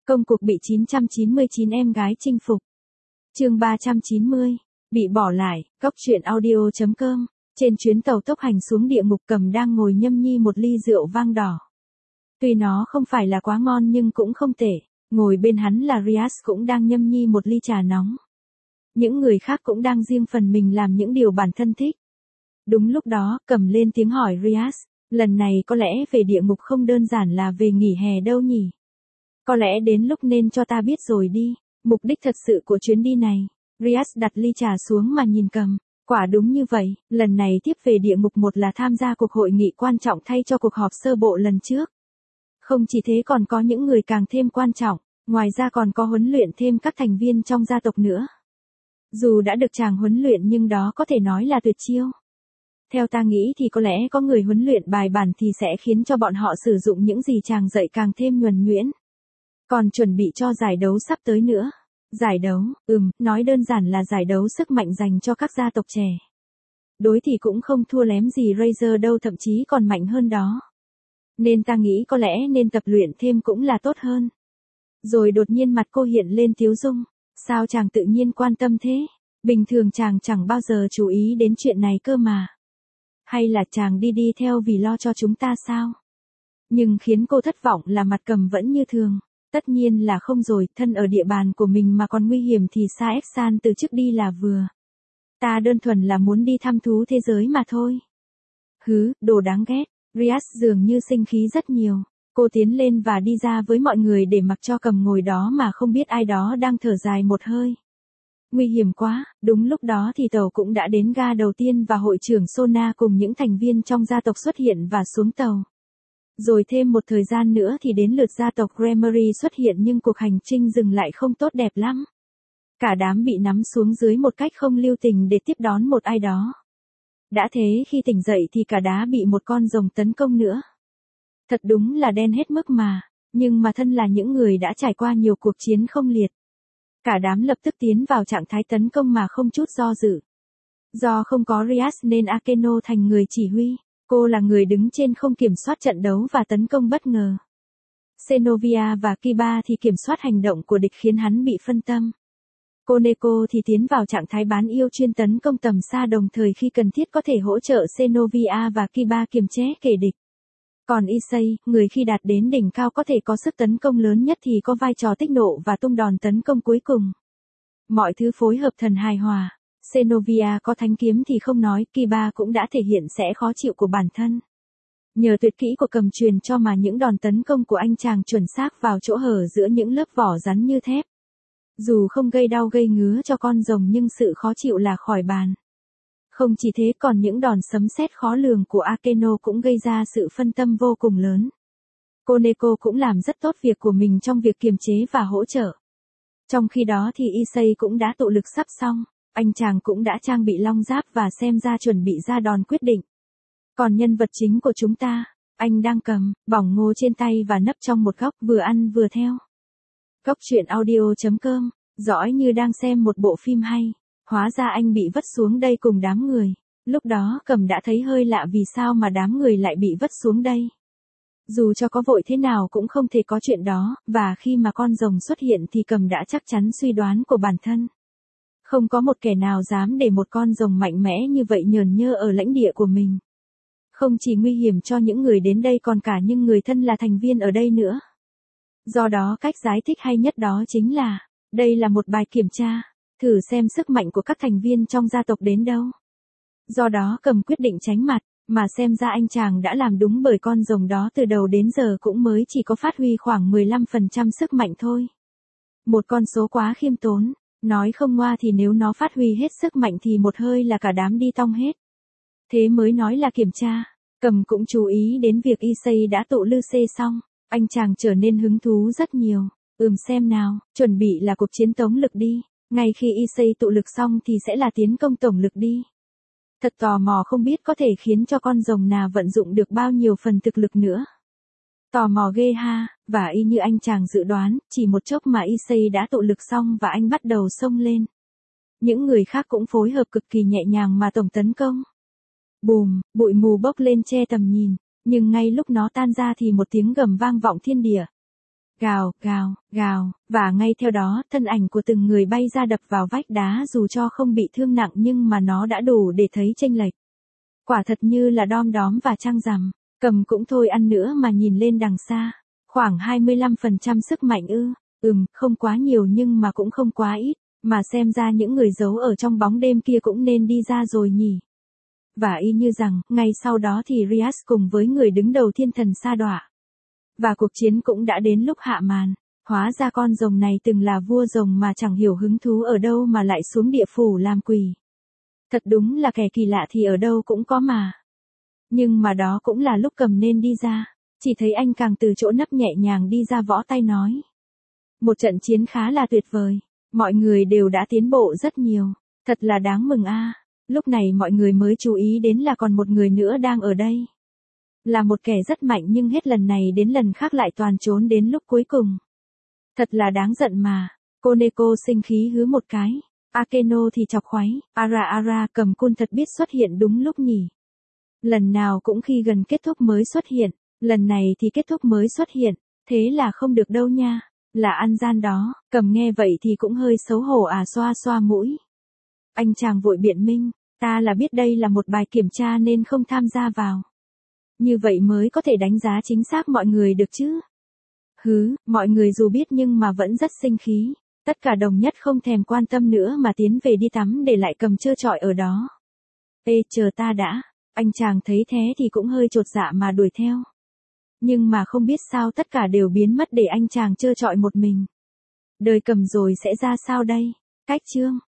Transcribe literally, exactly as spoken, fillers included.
Công cuộc bị chín trăm chín mươi chín em gái chinh phục. Chương ba trăm chín mươi. Bị bỏ lại, Cóc truyện audio chấm com. Trên chuyến tàu tốc hành xuống địa ngục, Cầm đang ngồi nhâm nhi một ly rượu vang đỏ. Tuy nó không phải là quá ngon nhưng cũng không tệ. Ngồi bên hắn là Rias cũng đang nhâm nhi một ly trà nóng. Những người khác cũng đang riêng phần mình làm những điều bản thân thích. Đúng lúc đó, Cầm lên tiếng hỏi Rias, lần này có lẽ về địa ngục không đơn giản là về nghỉ hè đâu nhỉ? Có lẽ đến lúc nên cho ta biết rồi đi, mục đích thật sự của chuyến đi này. Rias đặt ly trà xuống mà nhìn Cầm. Quả đúng như vậy, lần này tiếp về địa ngục một là tham gia cuộc hội nghị quan trọng thay cho cuộc họp sơ bộ lần trước. Không chỉ thế còn có những người càng thêm quan trọng, ngoài ra còn có huấn luyện thêm các thành viên trong gia tộc nữa. Dù đã được chàng huấn luyện nhưng đó có thể nói là tuyệt chiêu. Theo ta nghĩ thì có lẽ có người huấn luyện bài bản thì sẽ khiến cho bọn họ sử dụng những gì chàng dạy càng thêm nhuần nhuyễn. Còn chuẩn bị cho giải đấu sắp tới nữa. Giải đấu, ừm, nói đơn giản là giải đấu sức mạnh dành cho các gia tộc trẻ. Đối thì cũng không thua lém gì Razer đâu, thậm chí còn mạnh hơn đó. Nên ta nghĩ có lẽ nên tập luyện thêm cũng là tốt hơn. Rồi đột nhiên mặt cô hiện lên tiếu dung. Sao chàng tự nhiên quan tâm thế? Bình thường chàng chẳng bao giờ chú ý đến chuyện này cơ mà. Hay là chàng đi đi theo vì lo cho chúng ta sao? Nhưng khiến cô thất vọng là mặt Cầm vẫn như thường. Tất nhiên là không rồi, thân ở địa bàn của mình mà còn nguy hiểm thì Sa Ép San từ trước đi là vừa. Ta đơn thuần là muốn đi thăm thú thế giới mà thôi. Hứ, đồ đáng ghét. Rias dường như sinh khí rất nhiều. Cô tiến lên và đi ra với mọi người để mặc cho Cầm ngồi đó mà không biết ai đó đang thở dài một hơi. Nguy hiểm quá, đúng lúc đó thì tàu cũng đã đến ga đầu tiên và hội trưởng Sona cùng những thành viên trong gia tộc xuất hiện và xuống tàu. Rồi thêm một thời gian nữa thì đến lượt gia tộc Gremory xuất hiện nhưng cuộc hành trình dừng lại không tốt đẹp lắm. Cả đám bị nắm xuống dưới một cách không lưu tình để tiếp đón một ai đó. Đã thế khi tỉnh dậy thì cả đá bị một con rồng tấn công nữa. Thật đúng là đen hết mức mà, nhưng mà thân là những người đã trải qua nhiều cuộc chiến không liệt. Cả đám lập tức tiến vào trạng thái tấn công mà không chút do dự. Do không có Rias nên Akeno thành người chỉ huy. Cô là người đứng trên không kiểm soát trận đấu và tấn công bất ngờ. Xenovia và Kiba thì kiểm soát hành động của địch khiến hắn bị phân tâm. Koneko thì tiến vào trạng thái bán yêu chuyên tấn công tầm xa, đồng thời khi cần thiết có thể hỗ trợ Xenovia và Kiba kiềm chế kẻ địch. Còn Issei, người khi đạt đến đỉnh cao có thể có sức tấn công lớn nhất thì có vai trò tích nộ và tung đòn tấn công cuối cùng. Mọi thứ phối hợp thần hài hòa. Xenovia có thánh kiếm thì không nói, Kiba cũng đã thể hiện sẽ khó chịu của bản thân. Nhờ tuyệt kỹ của Cầm truyền cho mà những đòn tấn công của anh chàng chuẩn xác vào chỗ hở giữa những lớp vỏ rắn như thép. Dù không gây đau gây ngứa cho con rồng nhưng sự khó chịu là khỏi bàn. Không chỉ thế còn những đòn sấm sét khó lường của Akeno cũng gây ra sự phân tâm vô cùng lớn. Koneko cũng làm rất tốt việc của mình trong việc kiềm chế và hỗ trợ. Trong khi đó thì Issei cũng đã tụ lực sắp xong. Anh chàng cũng đã trang bị long giáp và xem ra chuẩn bị ra đòn quyết định. Còn nhân vật chính của chúng ta, anh đang cầm bỏng ngô trên tay và nấp trong một góc vừa ăn vừa theo. Cóc truyện audio chấm com, dõi như đang xem một bộ phim hay. Hóa ra anh bị vất xuống đây cùng đám người. Lúc đó Cầm đã thấy hơi lạ vì sao mà đám người lại bị vất xuống đây. Dù cho có vội thế nào cũng không thể có chuyện đó, và khi mà con rồng xuất hiện thì Cầm đã chắc chắn suy đoán của bản thân. Không có một kẻ nào dám để một con rồng mạnh mẽ như vậy nhờn nhơ ở lãnh địa của mình. Không chỉ nguy hiểm cho những người đến đây còn cả những người thân là thành viên ở đây nữa. Do đó cách giải thích hay nhất đó chính là, đây là một bài kiểm tra, thử xem sức mạnh của các thành viên trong gia tộc đến đâu. Do đó Cầm quyết định tránh mặt, mà xem ra anh chàng đã làm đúng bởi con rồng đó từ đầu đến giờ cũng mới chỉ có phát huy khoảng mười lăm phần trăm sức mạnh thôi. Một con số quá khiêm tốn. Nói không ngoa thì nếu nó phát huy hết sức mạnh thì một hơi là cả đám đi tong hết. Thế mới nói là kiểm tra. Cầm cũng chú ý đến việc Issei đã tụ lư xê xong. Anh chàng trở nên hứng thú rất nhiều. Ừm xem nào, chuẩn bị là cuộc chiến tống lực đi. Ngay khi Issei tụ lực xong thì sẽ là tiến công tổng lực đi. Thật tò mò không biết có thể khiến cho con rồng nào vận dụng được bao nhiêu phần thực lực nữa. Tò mò ghê ha, và y như anh chàng dự đoán, chỉ một chốc mà Issei đã tụ lực xong và anh bắt đầu xông lên. Những người khác cũng phối hợp cực kỳ nhẹ nhàng mà tổng tấn công. Bùm, bụi mù bốc lên che tầm nhìn, nhưng ngay lúc nó tan ra thì một tiếng gầm vang vọng thiên địa. Gào, gào, gào, và ngay theo đó, thân ảnh của từng người bay ra đập vào vách đá dù cho không bị thương nặng nhưng mà nó đã đủ để thấy chênh lệch. Quả thật như là đom đóm và trăng rằm, Cầm cũng thôi ăn nữa mà nhìn lên đằng xa. Khoảng hai mươi lăm phần trăm sức mạnh ư, ừm, không quá nhiều nhưng mà cũng không quá ít, mà xem ra những người giấu ở trong bóng đêm kia cũng nên đi ra rồi nhỉ. Và y như rằng, ngay sau đó thì Rias cùng với người đứng đầu thiên thần sa đọa. Và cuộc chiến cũng đã đến lúc hạ màn. Hóa ra con rồng này từng là vua rồng mà chẳng hiểu hứng thú ở đâu mà lại xuống địa phủ làm quỷ. Thật đúng là kẻ kỳ lạ thì ở đâu cũng có mà. Nhưng mà đó cũng là lúc Cầm nên đi ra. Chỉ thấy anh càng từ chỗ nấp nhẹ nhàng đi ra võ tay nói. Một trận chiến khá là tuyệt vời. Mọi người đều đã tiến bộ rất nhiều. Thật là đáng mừng a. Lúc này mọi người mới chú ý đến là còn một người nữa đang ở đây. Là một kẻ rất mạnh nhưng hết lần này đến lần khác lại toàn trốn đến lúc cuối cùng. Thật là đáng giận mà. Koneko sinh khí hứ một cái. Akeno thì chọc khoáy. Ara Ara Cầm cun thật biết xuất hiện đúng lúc nhỉ. Lần nào cũng khi gần kết thúc mới xuất hiện. Lần này thì kết thúc mới xuất hiện. Thế là không được đâu nha. Là ăn gian đó. Cầm nghe vậy thì cũng hơi xấu hổ à xoa xoa mũi. Anh chàng vội biện minh. Ta là biết đây là một bài kiểm tra nên không tham gia vào. Như vậy mới có thể đánh giá chính xác mọi người được chứ. Hứ, mọi người dù biết nhưng mà vẫn rất sinh khí. Tất cả đồng nhất không thèm quan tâm nữa mà tiến về đi tắm để lại Cầm trơ trọi ở đó. Ê chờ ta đã. Anh chàng thấy thế thì cũng hơi chột dạ mà đuổi theo. Nhưng mà không biết sao tất cả đều biến mất để anh chàng trơ trọi một mình. Đời Cầm rồi sẽ ra sao đây? Cách chương